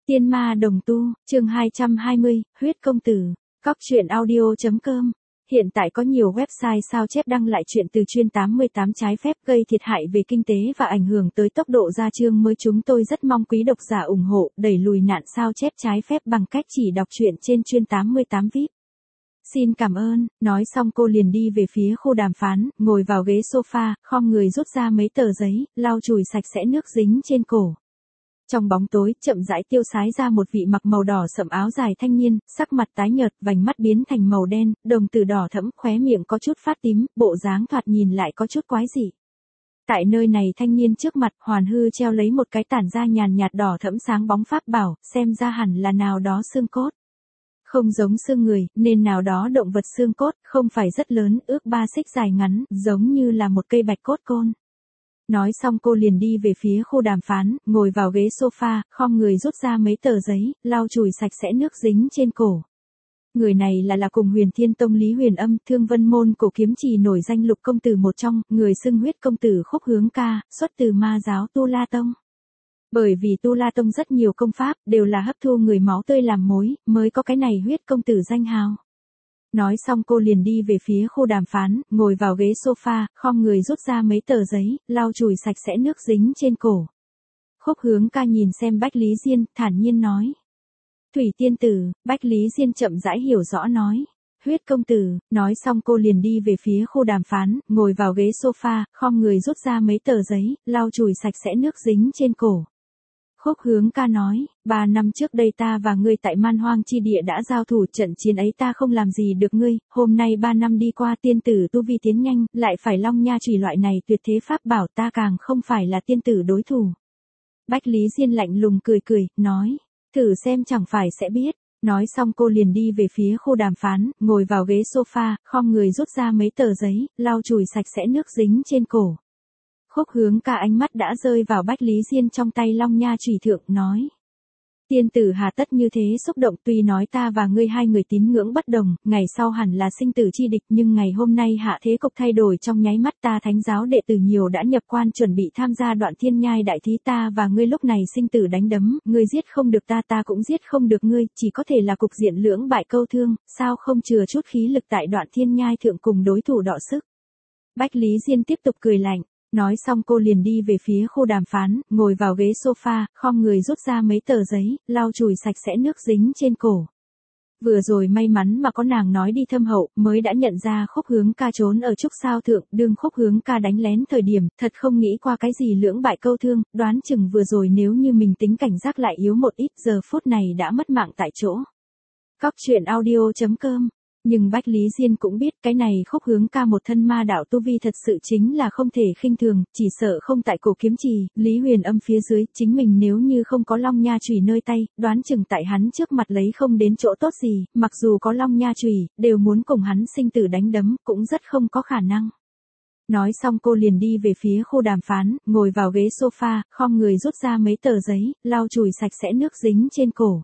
Tiên ma đồng tu, chương 220, huyết công tử. Cóc truyện audio.com. Hiện tại có nhiều website sao chép đăng lại chuyện từ chuyên 88 trái phép gây thiệt hại về kinh tế và ảnh hưởng tới tốc độ ra chương mới. Chúng tôi rất mong quý độc giả ủng hộ, đẩy lùi nạn sao chép trái phép bằng cách chỉ đọc truyện trên chuyên 88 VIP. Xin cảm ơn, nói xong cô liền đi về phía khu đàm phán, ngồi vào ghế sofa, khom người rút ra mấy tờ giấy, lau chùi sạch sẽ nước dính trên cổ. Trong bóng tối, chậm rãi tiêu sái ra một vị mặc màu đỏ sẫm áo dài thanh niên, sắc mặt tái nhợt, vành mắt biến thành màu đen, đồng tử đỏ thẫm, khóe miệng có chút phát tím, bộ dáng thoạt nhìn lại có chút quái dị. Tại nơi này thanh niên trước mặt, hoàn hư treo lấy một cái tản ra nhàn nhạt đỏ thẫm sáng bóng pháp bảo, xem ra hẳn là nào đó xương cốt. Không giống xương người, nên nào đó động vật xương cốt, không phải rất lớn, ước 3 xích dài ngắn, giống như là một cây bạch cốt côn. Nói xong cô liền đi về phía khu đàm phán, ngồi vào ghế sofa, khom người rút ra mấy tờ giấy, lau chùi sạch sẽ nước dính trên cổ. Người này là cùng Huyền Thiên Tông Lý Huyền Âm, Thương Vân Môn cổ kiếm trì nổi danh lục công tử một trong, người xưng huyết công tử Khúc Hướng Ca, xuất từ ma giáo Tu La Tông. Bởi vì Tu La Tông rất nhiều công pháp, đều là hấp thu người máu tươi làm mối, mới có cái này huyết công tử danh hào. Nói xong cô liền đi về phía khu đàm phán, ngồi vào ghế sofa, khom người rút ra mấy tờ giấy, lau chùi sạch sẽ nước dính trên cổ. Khúc Hướng Ca nhìn xem Bách Lý Diên, thản nhiên nói. Thủy tiên tử, Bách Lý Diên chậm rãi hiểu rõ nói. Huyết công tử, nói xong cô liền đi về phía khu đàm phán, ngồi vào ghế sofa, khom người rút ra mấy tờ giấy, lau chùi sạch sẽ nước dính trên cổ. Khúc Hướng Ca nói, 3 năm trước đây ta và ngươi tại Man Hoang chi địa đã giao thủ, trận chiến ấy ta không làm gì được ngươi, hôm nay 3 năm đi qua tiên tử tu vi tiến nhanh, lại phải long nha chùy loại này tuyệt thế pháp bảo, ta càng không phải là tiên tử đối thủ. Bách Lý Diên lạnh lùng cười cười, nói, thử xem chẳng phải sẽ biết. Nói xong cô liền đi về phía khu đàm phán, ngồi vào ghế sofa, khom người rút ra mấy tờ giấy, lau chùi sạch sẽ nước dính trên cổ. Khúc Hướng Ca ánh mắt đã rơi vào Bách Lý Diên trong tay long nha chùy thượng, nói. Tiên tử hà tất như thế xúc động, tuy nói ta và ngươi hai người tín ngưỡng bất đồng, ngày sau hẳn là sinh tử chi địch, nhưng ngày hôm nay hạ thế cục thay đổi trong nháy mắt, ta thánh giáo đệ tử nhiều đã nhập quan chuẩn bị tham gia Đoạn Thiên Nhai đại thí, ta và ngươi lúc này sinh tử đánh đấm, ngươi giết không được ta, ta cũng giết không được ngươi, chỉ có thể là cục diện lưỡng bại câu thương, sao không chừa chút khí lực tại Đoạn Thiên Nhai thượng cùng đối thủ đọ sức. Bách Lý Diên tiếp tục cười lạnh. Nói xong cô liền đi về phía khu đàm phán, ngồi vào ghế sofa, khom người rút ra mấy tờ giấy, lau chùi sạch sẽ nước dính trên cổ. Vừa rồi may mắn mà có nàng nói đi thâm hậu, mới đã nhận ra Khúc Hướng Ca trốn ở trúc sao thượng, đương Khúc Hướng Ca đánh lén thời điểm, thật không nghĩ qua cái gì lưỡng bại câu thương, đoán chừng vừa rồi nếu như mình tính cảnh giác lại yếu một ít, giờ phút này đã mất mạng tại chỗ. Cóc truyện audio.com. Nhưng Bách Lý Diên cũng biết cái này Khúc Hướng Ca một thân ma đạo tu vi thật sự chính là không thể khinh thường, chỉ sợ không tại cổ kiếm trì, Lý Huyền Âm phía dưới, chính mình nếu như không có long nha chùy nơi tay, đoán chừng tại hắn trước mặt lấy không đến chỗ tốt gì, mặc dù có long nha chùy, đều muốn cùng hắn sinh tử đánh đấm, cũng rất không có khả năng. Nói xong cô liền đi về phía khu đàm phán, ngồi vào ghế sofa, khom người rút ra mấy tờ giấy, lau chùi sạch sẽ nước dính trên cổ.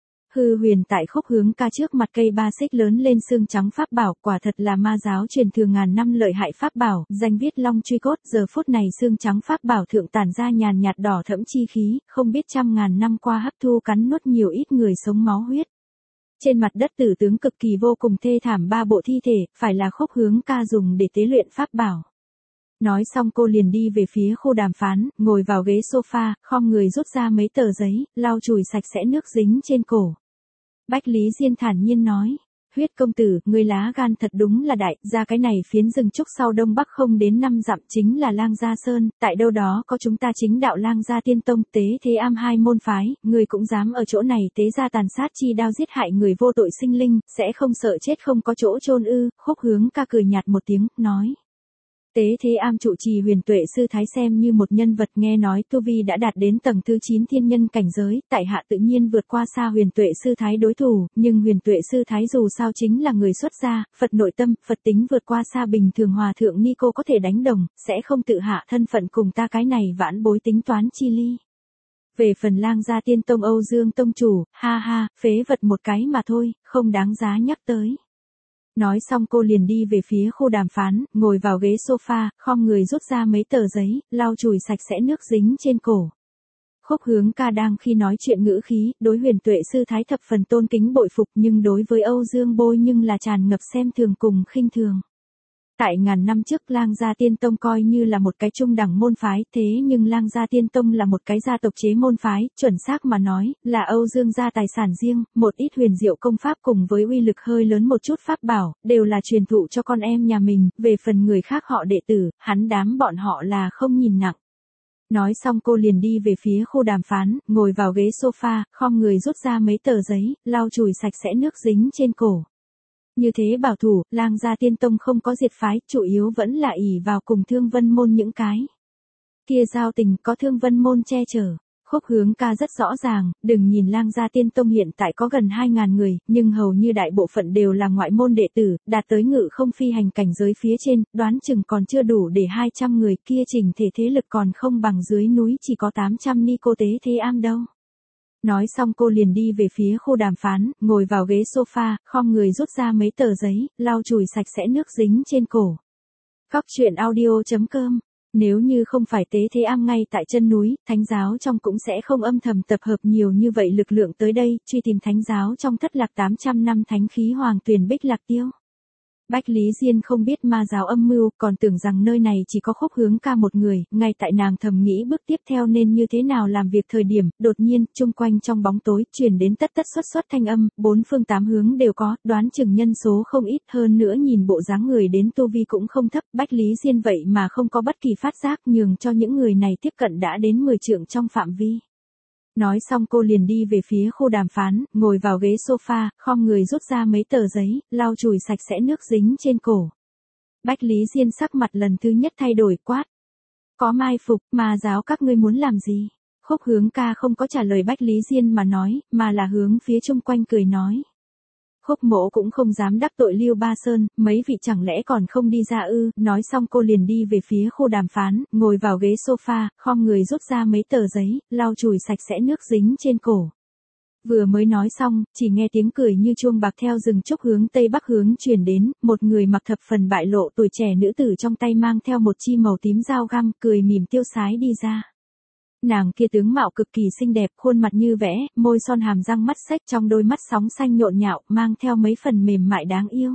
Hư huyền tại Khúc Hướng Ca trước mặt cây 3 xích lớn lên xương trắng pháp bảo, quả thật là ma giáo truyền thừa ngàn năm lợi hại pháp bảo, danh viết long truy cốt, giờ phút này xương trắng pháp bảo thượng tản ra nhàn nhạt đỏ thẫm chi khí, không biết trăm ngàn năm qua hấp thu cắn nuốt nhiều ít người sống máu huyết. Trên mặt đất tử tướng cực kỳ vô cùng thê thảm 3 bộ thi thể, phải là Khúc Hướng Ca dùng để tế luyện pháp bảo. Nói xong cô liền đi về phía khu đàm phán, ngồi vào ghế sofa, khom người rút ra mấy tờ giấy, lau chùi sạch sẽ nước dính trên cổ. Bách Lý Diên thản nhiên nói, huyết công tử, ngươi lá gan thật đúng là đại, ra cái này phiến rừng trúc sau đông bắc không đến 5 dặm chính là Lang Gia Sơn, tại đâu đó có chúng ta chính đạo Lang Gia Tiên Tông, Tế Thế Am hai môn phái, ngươi cũng dám ở chỗ này tế ra tàn sát chi đao giết hại người vô tội sinh linh, sẽ không sợ chết không có chỗ chôn ư? Khúc Hướng Ca cười nhạt một tiếng, nói. Tế Thế Am trụ trì Huyền Tuệ Sư Thái xem như một nhân vật nghe nói tu vi đã đạt đến tầng thứ 9 thiên nhân cảnh giới, tại hạ tự nhiên vượt qua xa Huyền Tuệ Sư Thái đối thủ, nhưng Huyền Tuệ Sư Thái dù sao chính là người xuất gia, Phật nội tâm, Phật tính vượt qua xa bình thường hòa thượng ni cô có thể đánh đồng, sẽ không tự hạ thân phận cùng ta cái này vãn bối tính toán chi ly. Về phần Lang Gia Tiên Tông Âu Dương Tông chủ, ha ha, phế vật một cái mà thôi, không đáng giá nhắc tới. Nói xong cô liền đi về phía khu đàm phán, ngồi vào ghế sofa, khom người rút ra mấy tờ giấy, lau chùi sạch sẽ nước dính trên cổ. Khúc Hướng Ca đang khi nói chuyện ngữ khí, đối Huyền Tuệ sư thái thập phần tôn kính bội phục, nhưng đối với Âu Dương Bôi nhưng là tràn ngập xem thường cùng khinh thường. Tại ngàn năm trước Lang Gia Tiên Tông coi như là một cái trung đẳng môn phái, thế nhưng Lang Gia Tiên Tông là một cái gia tộc chế môn phái, chuẩn xác mà nói, là Âu Dương gia tài sản riêng, một ít huyền diệu công pháp cùng với uy lực hơi lớn một chút pháp bảo, đều là truyền thụ cho con em nhà mình, về phần người khác họ đệ tử, hắn đám bọn họ là không nhìn nặng. Nói xong cô liền đi về phía khu đàm phán, ngồi vào ghế sofa, khom người rút ra mấy tờ giấy, lau chùi sạch sẽ nước dính trên cổ. Như thế bảo thủ, Lang Gia Tiên Tông không có diệt phái, chủ yếu vẫn là ỷ vào cùng Thương Vân Môn những cái kia giao tình, có Thương Vân Môn che chở. Khúc Hướng Ca rất rõ ràng, đừng nhìn Lang Gia Tiên Tông hiện tại có gần 2.000 người, nhưng hầu như đại bộ phận đều là ngoại môn đệ tử, đạt tới ngự không phi hành cảnh giới phía trên, đoán chừng còn chưa đủ để 200 người kia chỉnh thể thế lực còn không bằng dưới núi chỉ có 800 ni cô tế thế am đâu. Nói xong cô liền đi về phía khu đàm phán, ngồi vào ghế sofa, khom người rút ra mấy tờ giấy, lau chùi sạch sẽ nước dính trên cổ. Cóc truyện audio.com. Nếu như không phải tế thế am ngay tại chân núi, thánh giáo trong cũng sẽ không âm thầm tập hợp nhiều như vậy lực lượng tới đây, truy tìm thánh giáo trong thất lạc 800 năm thánh khí hoàng tuyền bích lạc tiêu. Bách Lý Diên không biết ma giáo âm mưu, còn tưởng rằng nơi này chỉ có Khúc Hướng Ca một người, ngay tại nàng thầm nghĩ bước tiếp theo nên như thế nào làm việc thời điểm, đột nhiên, chung quanh trong bóng tối, truyền đến tất xuất thanh âm, bốn phương tám hướng đều có, đoán chừng nhân số không ít hơn nữa nhìn bộ dáng người đến tu vi cũng không thấp, Bách Lý Diên vậy mà không có bất kỳ phát giác nhường cho những người này tiếp cận đã đến 10 trượng trong phạm vi. Nói xong cô liền đi về phía khu đàm phán, ngồi vào ghế sofa, khom người rút ra mấy tờ giấy, lau chùi sạch sẽ nước dính trên cổ. Bách Lý Diên sắc mặt lần thứ nhất thay đổi, quát. Có mai phục, ma giáo các ngươi muốn làm gì? Khúc Hướng Ca không có trả lời Bách Lý Diên mà nói, mà là hướng phía chung quanh cười nói. Khúc Mỗ cũng không dám đắc tội Lưu Ba Sơn, mấy vị chẳng lẽ còn không đi ra ư? Nói xong cô liền đi về phía khu đàm phán, ngồi vào ghế sofa, khom người rút ra mấy tờ giấy, lau chùi sạch sẽ nước dính trên cổ. Vừa mới nói xong, chỉ nghe tiếng cười như chuông bạc theo rừng trúc hướng tây bắc hướng truyền đến, một người mặc thập phần bại lộ tuổi trẻ nữ tử trong tay mang theo một chi màu tím dao găm, cười mỉm tiêu sái đi ra. Nàng kia tướng mạo cực kỳ xinh đẹp, khuôn mặt như vẽ, môi son hàm răng mắt xếch, trong đôi mắt sóng xanh nhộn nhạo, mang theo mấy phần mềm mại đáng yêu.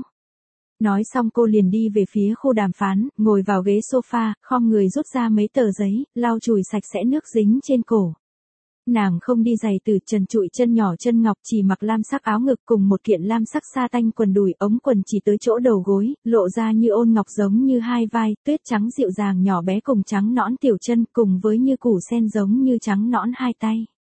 Nói xong cô liền đi về phía khu đàm phán, ngồi vào ghế sofa, khom người rút ra mấy tờ giấy, lau chùi sạch sẽ nước dính trên cổ. Nàng không đi giày từ, trần trụi chân nhỏ chân ngọc, chỉ mặc lam sắc áo ngực cùng một kiện lam sắc sa tanh quần đùi, ống quần chỉ tới chỗ đầu gối, lộ ra như ôn ngọc giống như hai vai, tuyết trắng dịu dàng nhỏ bé cùng trắng nõn tiểu chân, cùng với như củ sen giống như trắng nõn hai tay.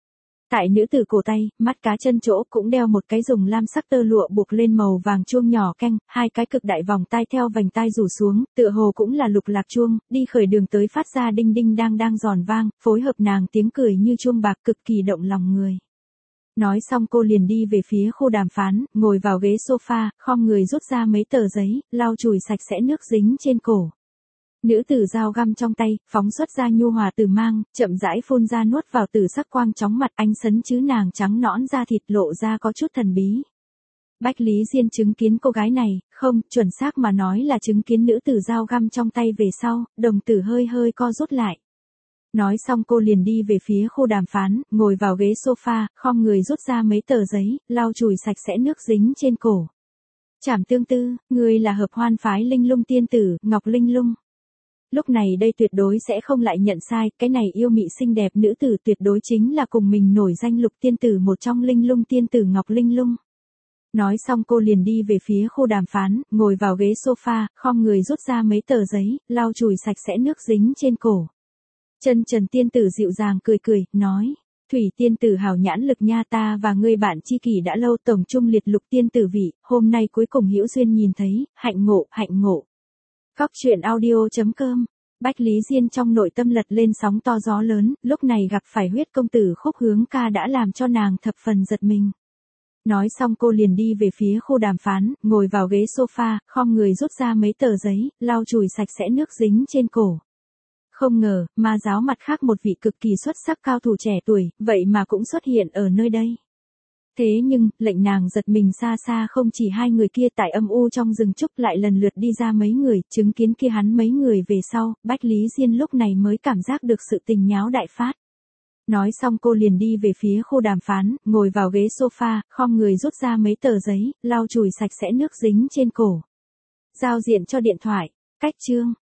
Tại nữ tử cổ tay, mắt cá chân chỗ cũng đeo một cái dùng lam sắc tơ lụa buộc lên màu vàng chuông nhỏ canh, hai cái cực đại vòng tai theo vành tai rủ xuống, tựa hồ cũng là lục lạc chuông, đi khởi đường tới phát ra đinh đinh đang giòn vang, phối hợp nàng tiếng cười như chuông bạc cực kỳ động lòng người. Nói xong cô liền đi về phía khu đàm phán, ngồi vào ghế sofa, khom người rút ra mấy tờ giấy, lau chùi sạch sẽ nước dính trên cổ. Nữ tử dao găm trong tay, phóng xuất ra nhu hòa tử mang, chậm rãi phun ra nuốt vào tử sắc quang chóng mặt, ánh sấn chứ nàng trắng nõn da thịt lộ ra có chút thần bí. Bách Lý Diên chứng kiến cô gái này, không, chuẩn xác mà nói là chứng kiến nữ tử dao găm trong tay về sau, đồng tử hơi hơi co rút lại. Nói xong cô liền đi về phía khu đàm phán, ngồi vào ghế sofa, khom người rút ra mấy tờ giấy, lau chùi sạch sẽ nước dính trên cổ. Trảm Tương Tư, người là hợp hoan phái Linh Lung tiên tử, Ngọc Linh Lung. Lúc này đây tuyệt đối sẽ không lại nhận sai, cái này yêu mị xinh đẹp nữ tử tuyệt đối chính là cùng mình nổi danh lục tiên tử một trong Linh Lung tiên tử Ngọc Linh Lung. Nói xong cô liền đi về phía khu đàm phán, ngồi vào ghế sofa, khom người rút ra mấy tờ giấy, lau chùi sạch sẽ nước dính trên cổ. Chân Trần tiên tử dịu dàng cười cười, nói. Thủy tiên tử hào nhãn lực nha, ta và ngươi bạn chi kỷ đã lâu tổng trung liệt lục tiên tử vị, hôm nay cuối cùng hữu duyên nhìn thấy, hạnh ngộ, hạnh ngộ. Cóc truyện audio.com. Bách Lý Diên trong nội tâm lật lên sóng to gió lớn, lúc này gặp phải Huyết công tử Khúc Hướng Ca đã làm cho nàng thập phần giật mình. Nói xong cô liền đi về phía khu đàm phán, ngồi vào ghế sofa, khom người rút ra mấy tờ giấy, lau chùi sạch sẽ nước dính trên cổ. Không ngờ, ma giáo mặt khác một vị cực kỳ xuất sắc cao thủ trẻ tuổi, vậy mà cũng xuất hiện ở nơi đây. Thế nhưng, lệnh nàng giật mình xa xa không chỉ hai người kia, tại âm u trong rừng trúc lại lần lượt đi ra mấy người, chứng kiến kia hắn mấy người về sau, Bách Lý Diên lúc này mới cảm giác được sự tình nháo đại phát. Nói xong cô liền đi về phía khu đàm phán, ngồi vào ghế sofa, khom người rút ra mấy tờ giấy, lau chùi sạch sẽ nước dính trên cổ. Giao diện cho điện thoại. Cách chương.